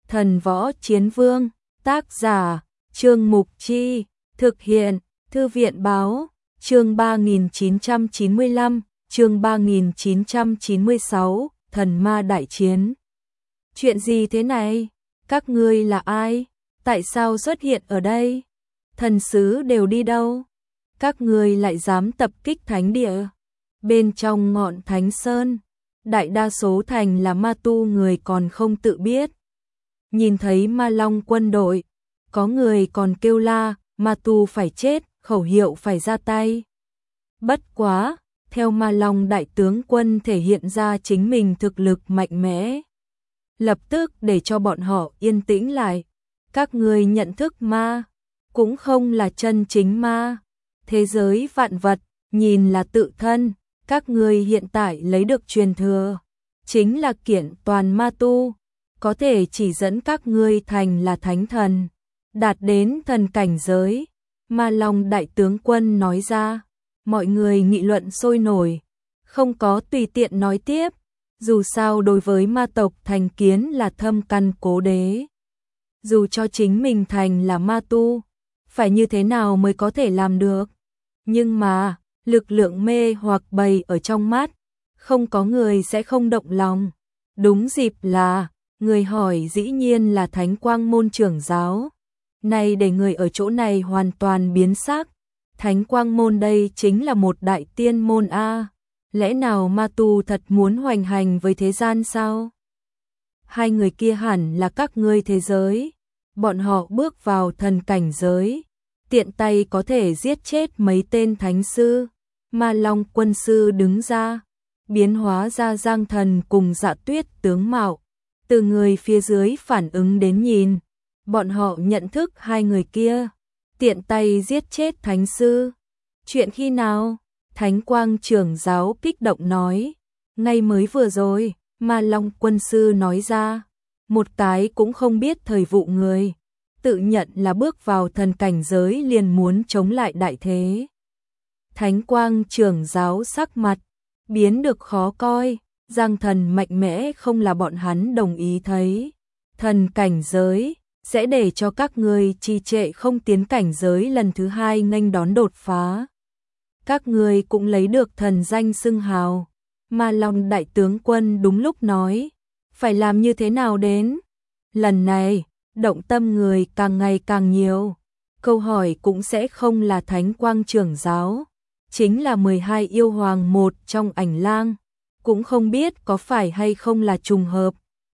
Thần Võ Chiến Vương, tác giả, Trương Mục Chi, thực hiện, Thư viện Báo, chương 3995, chương 3996, Thần Ma Đại Chiến. Chuyện gì thế này? Các ngươi là ai? Tại sao xuất hiện ở đây? Thần sứ đều đi đâu? Các ngươi lại dám tập kích thánh địa? Bên trong ngọn Thánh Sơn, đại đa số thành là ma tu, người còn không tự biết. Nhìn thấy Ma Long quân đội, có người còn kêu la, ma tu phải chết, khẩu hiệu phải ra tay. Bất quá, theo Ma Long đại tướng quân thể hiện ra chính mình thực lực mạnh mẽ, lập tức để cho bọn họ yên tĩnh lại. Các ngươi nhận thức ma, cũng không là chân chính ma. Thế giới vạn vật, nhìn là tự thân, các ngươi hiện tại lấy được truyền thừa, chính là kiện toàn ma tu, có thể chỉ dẫn các ngươi thành là thánh thần, đạt đến thần cảnh giới. Ma Long đại tướng quân nói ra, mọi người nghị luận sôi nổi, không có tùy tiện nói tiếp, dù sao đối với ma tộc thành kiến là thâm căn cố đế. Dù cho chính mình thành là ma tu, phải như thế nào mới có thể làm được? Nhưng mà, lực lượng mê hoặc bày ở trong mắt, không có người sẽ không động lòng. Đúng dịp là, người hỏi dĩ nhiên là Thánh Quang môn trưởng giáo. Này để người ở chỗ này hoàn toàn biến sắc. Thánh Quang môn đây chính là một đại tiên môn a. Lẽ nào ma tu thật muốn hoành hành với thế gian sao? Hai người kia hẳn là các ngươi thế giới. Bọn họ bước vào thần cảnh giới, tiện tay có thể giết chết mấy tên thánh sư. Ma Long quân sư đứng ra, biến hóa ra Giang Thần cùng Dạ Tuyết tướng mạo. Từ người phía dưới phản ứng đến nhìn, bọn họ nhận thức hai người kia, tiện tay giết chết thánh sư. Chuyện khi nào? Thánh Quang trưởng giáo kích động nói. Ngay mới vừa rồi, Ma Long quân sư nói ra. Một cái cũng không biết thời vụ người, tự nhận là bước vào thần cảnh giới liền muốn chống lại đại thế. Thánh Quang trưởng giáo sắc mặt biến được khó coi. Giang Thần mạnh mẽ không là bọn hắn đồng ý thấy. Thần cảnh giới sẽ để cho các ngươi trì trệ không tiến cảnh giới lần thứ hai nghênh đón đột phá. Các ngươi cũng lấy được thần danh xưng hào. Ma Long đại tướng quân đúng lúc nói, phải làm như thế nào đến? Lần này, động tâm người càng ngày càng nhiều. Câu hỏi cũng sẽ không là Thánh Quang trưởng giáo, chính là 12 yêu hoàng một trong Ảnh Lang. Cũng không biết có phải hay không là trùng hợp,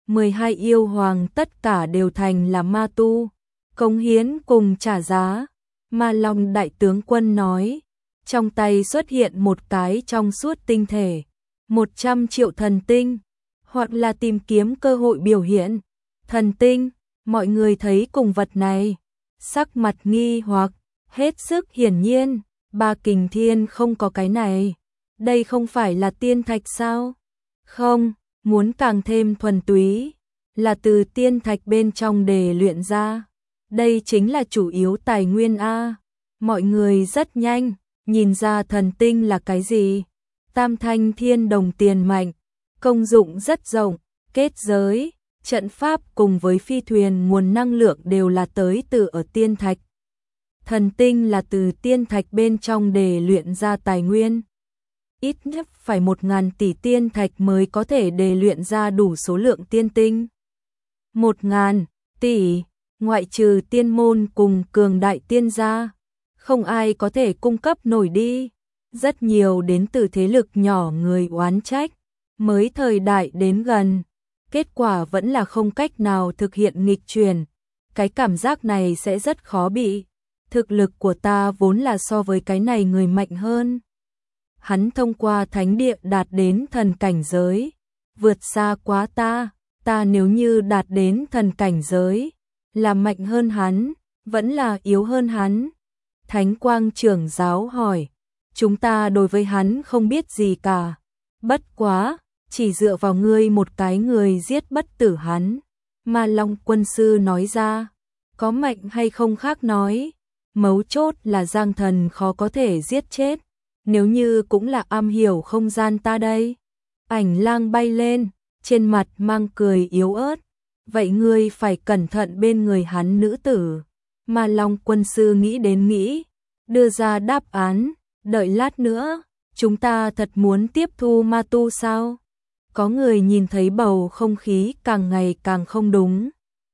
12 yêu hoàng tất cả đều thành là ma tu, cống hiến cùng trả giá. Ma Long đại tướng quân nói, trong tay xuất hiện một cái trong suốt tinh thể, 100 triệu thần tinh, hoặc là tìm kiếm cơ hội biểu hiện. Thần tinh, mọi người thấy cùng vật này, sắc mặt nghi hoặc, hết sức hiển nhiên, Ba Kình Thiên không có cái này. Đây không phải là tiên thạch sao? Không, muốn càng thêm thuần túy, là từ tiên thạch bên trong để luyện ra. Đây chính là chủ yếu tài nguyên a. Mọi người rất nhanh nhìn ra thần tinh là cái gì. Tam thanh thiên đồng tiền mạnh, công dụng rất rộng, kết giới, trận pháp cùng với phi thuyền nguồn năng lượng đều là tới từ ở tiên thạch. Thần tinh là từ tiên thạch bên trong để luyện ra tài nguyên. Ít nhất phải 1.000 tỷ tiên thạch mới có thể đề luyện ra đủ số lượng tiên tinh. 1.000 tỷ, ngoại trừ tiên môn cùng cường đại tiên gia, không ai có thể cung cấp nổi đi. Rất nhiều đến từ thế lực nhỏ người oán trách, mới thời đại đến gần, kết quả vẫn là không cách nào thực hiện nghịch chuyển. Cái cảm giác này sẽ rất khó bị. Thực lực của ta vốn là so với cái này người mạnh hơn. Hắn thông qua thánh địa đạt đến thần cảnh giới, vượt xa quá ta nếu như đạt đến thần cảnh giới, là mạnh hơn hắn, vẫn là yếu hơn hắn? Thánh Quang trưởng giáo hỏi, chúng ta đối với hắn không biết gì cả, bất quá, chỉ dựa vào ngươi một cái người giết bất tử hắn. Ma Long quân sư nói ra, có mạnh hay không khác nói, mấu chốt là Giang Thần khó có thể giết chết. Nếu như cũng là am hiểu không gian ta đây. Ảnh Lang bay lên, trên mặt mang cười yếu ớt. vậy ngươi phải cẩn thận bên người hắn nữ tử. Ma Long quân sư nghĩ đến nghĩ, đưa ra đáp án, đợi lát nữa, chúng ta thật muốn tiếp thu ma tu sao? Có người nhìn thấy bầu không khí càng ngày càng không đúng.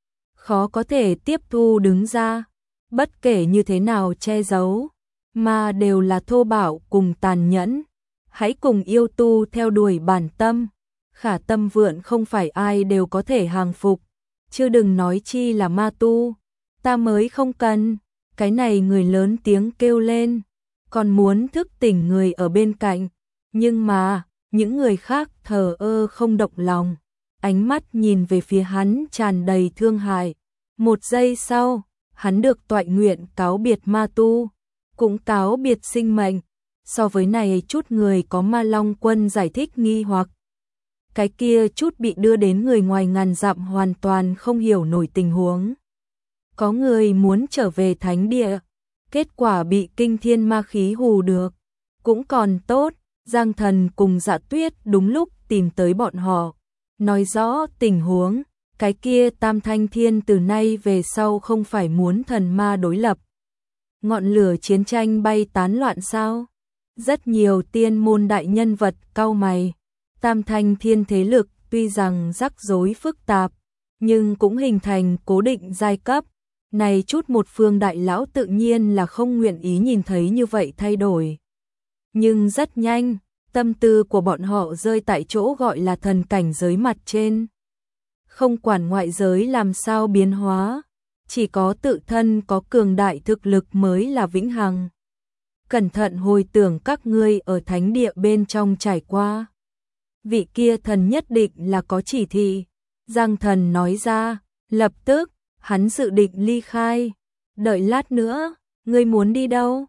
Khó có thể tiếp thu đứng ra, bất kể như thế nào che giấu, mà đều là thô bạo cùng tàn nhẫn. Hãy cùng yêu tu theo đuổi bản tâm, Khả Tâm Vượn không phải ai đều có thể hàng phục, chứ đừng nói chi là ma tu. Ta mới không cần, cái này người lớn tiếng kêu lên, còn muốn thức tỉnh người ở bên cạnh, nhưng mà, những người khác thờ ơ không động lòng, ánh mắt nhìn về phía hắn tràn đầy thương hại. Một giây sau, hắn được toại nguyện cáo biệt ma tu, cũng cáo biệt sinh mệnh. So với này chút người có Ma Long quân giải thích nghi hoặc. Cái kia chút bị đưa đến người ngoài ngàn dặm hoàn toàn không hiểu nổi tình huống. Có người muốn trở về thánh địa, kết quả bị kinh thiên ma khí hù được. Cũng còn tốt, Giang Thần cùng Dạ Tuyết đúng lúc tìm tới bọn họ, nói rõ tình huống. Cái kia Tam Thanh Thiên từ nay về sau không phải muốn thần ma đối lập. Ngọn lửa chiến tranh bay tán loạn sao? Rất nhiều tiên môn đại nhân vật cau mày. Tam Thanh Thiên thế lực tuy rằng rắc rối phức tạp, nhưng cũng hình thành cố định giai cấp. Này chút một phương đại lão tự nhiên là không nguyện ý nhìn thấy như vậy thay đổi. Nhưng rất nhanh, tâm tư của bọn họ rơi tại chỗ gọi là thần cảnh giới mặt trên. Không quản ngoại giới làm sao biến hóa, chỉ có tự thân có cường đại thực lực mới là vĩnh hằng. Cẩn thận hồi tưởng các ngươi ở thánh địa bên trong trải qua. Vị kia thần nhất định là có chỉ thị. Giang Thần nói ra, lập tức, hắn dự định ly khai. Đợi lát nữa, ngươi muốn đi đâu?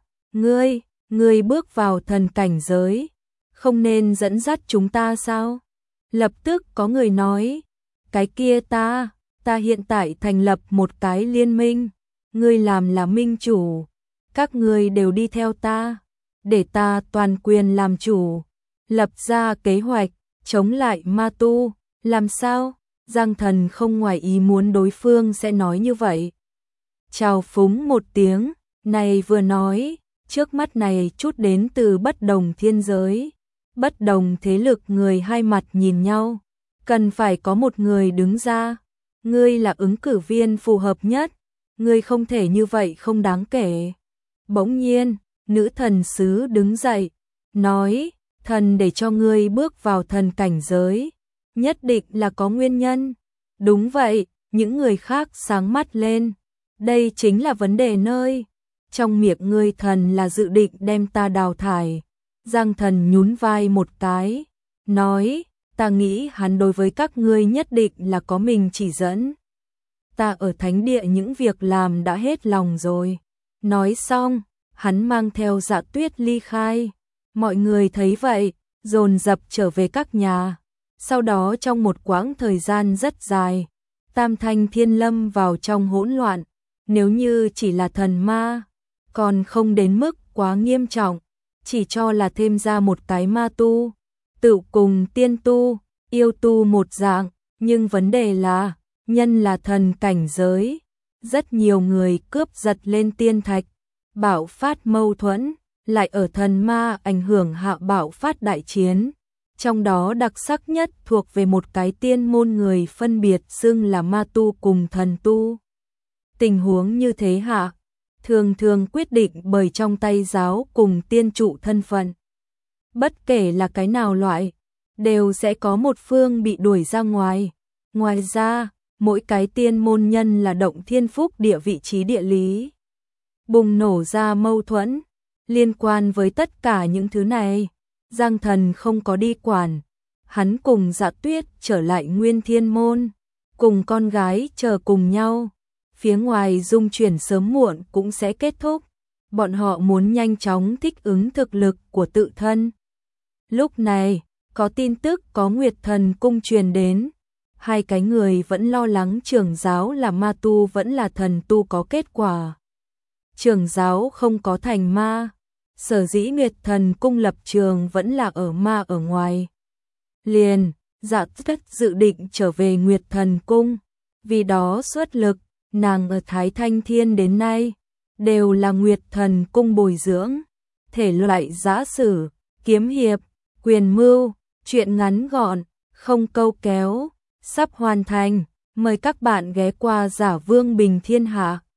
Ngươi bước vào thần cảnh giới, không nên dẫn dắt chúng ta sao? Lập tức có người nói, cái kia ta hiện tại thành lập một cái liên minh, ngươi làm là minh chủ, các ngươi đều đi theo ta, để ta toàn quyền làm chủ, lập ra kế hoạch, chống lại ma tu, làm sao? Giang Thần không ngoài ý muốn đối phương sẽ nói như vậy. Chào phúng một tiếng, này vừa nói, trước mắt này chút đến từ bất đồng thiên giới, bất đồng thế lực người hai mặt nhìn nhau, cần phải có một người đứng ra, ngươi là ứng cử viên phù hợp nhất, ngươi không thể như vậy không đáng kể. Bỗng nhiên, nữ thần sứ đứng dậy, nói, thần để cho ngươi bước vào thần cảnh giới, nhất định là có nguyên nhân. Đúng vậy, những người khác sáng mắt lên, đây chính là vấn đề nơi. Trong miệng ngươi thần là dự định đem ta đào thải. Giang Thần nhún vai một cái, nói, ta nghĩ hắn đối với các ngươi nhất định là có mình chỉ dẫn. Ta ở thánh địa những việc làm đã hết lòng rồi. Nói xong, hắn mang theo Dạ Tuyết ly khai. Mọi người thấy vậy, dồn dập trở về các nhà. Sau đó trong một quãng thời gian rất dài, Tam Thanh Thiên lâm vào trong hỗn loạn. Nếu như chỉ là thần ma, còn không đến mức quá nghiêm trọng, chỉ cho là thêm ra một cái ma tu, tự cùng tiên tu, yêu tu một dạng, nhưng vấn đề là, nhân là thần cảnh giới, rất nhiều người cướp giật lên tiên thạch, bạo phát mâu thuẫn, lại ở thần ma ảnh hưởng hạ bạo phát đại chiến. Trong đó đặc sắc nhất thuộc về một cái tiên môn người phân biệt xưng là ma tu cùng thần tu. Tình huống như thế hạ, thường thường quyết định bởi trong tay giáo cùng tiên trụ thân phận. Bất kể là cái nào loại, đều sẽ có một phương bị đuổi ra ngoài. Ngoài ra, mỗi cái tiên môn nhân là động thiên phúc địa vị trí địa lý. Bùng nổ ra mâu thuẫn, liên quan với tất cả những thứ này, Giang Thần không có đi quản. Hắn cùng Dạ Tuyết trở lại Nguyên Thiên Môn, cùng con gái chờ cùng nhau. Phía ngoài dung chuyển sớm muộn cũng sẽ kết thúc. Bọn họ muốn nhanh chóng thích ứng thực lực của tự thân. Lúc này, có tin tức có Nguyệt Thần cung truyền đến. Hai cái người vẫn lo lắng trưởng giáo là ma tu vẫn là thần tu có kết quả. Trưởng giáo không có thành ma. Sở dĩ Nguyệt Thần cung lập trường vẫn là ở ma ở ngoài. Liền, Dạ Tất dự định trở về Nguyệt Thần cung. vì đó xuất lực, nàng ở Thái Thanh Thiên đến nay, đều là Nguyệt Thần cung bồi dưỡng, thể loại giã sử, kiếm hiệp, quyền mưu, truyện ngắn gọn, không câu kéo, sắp hoàn thành, mời các bạn ghé qua Giả Vương Bình Thiên Hạ.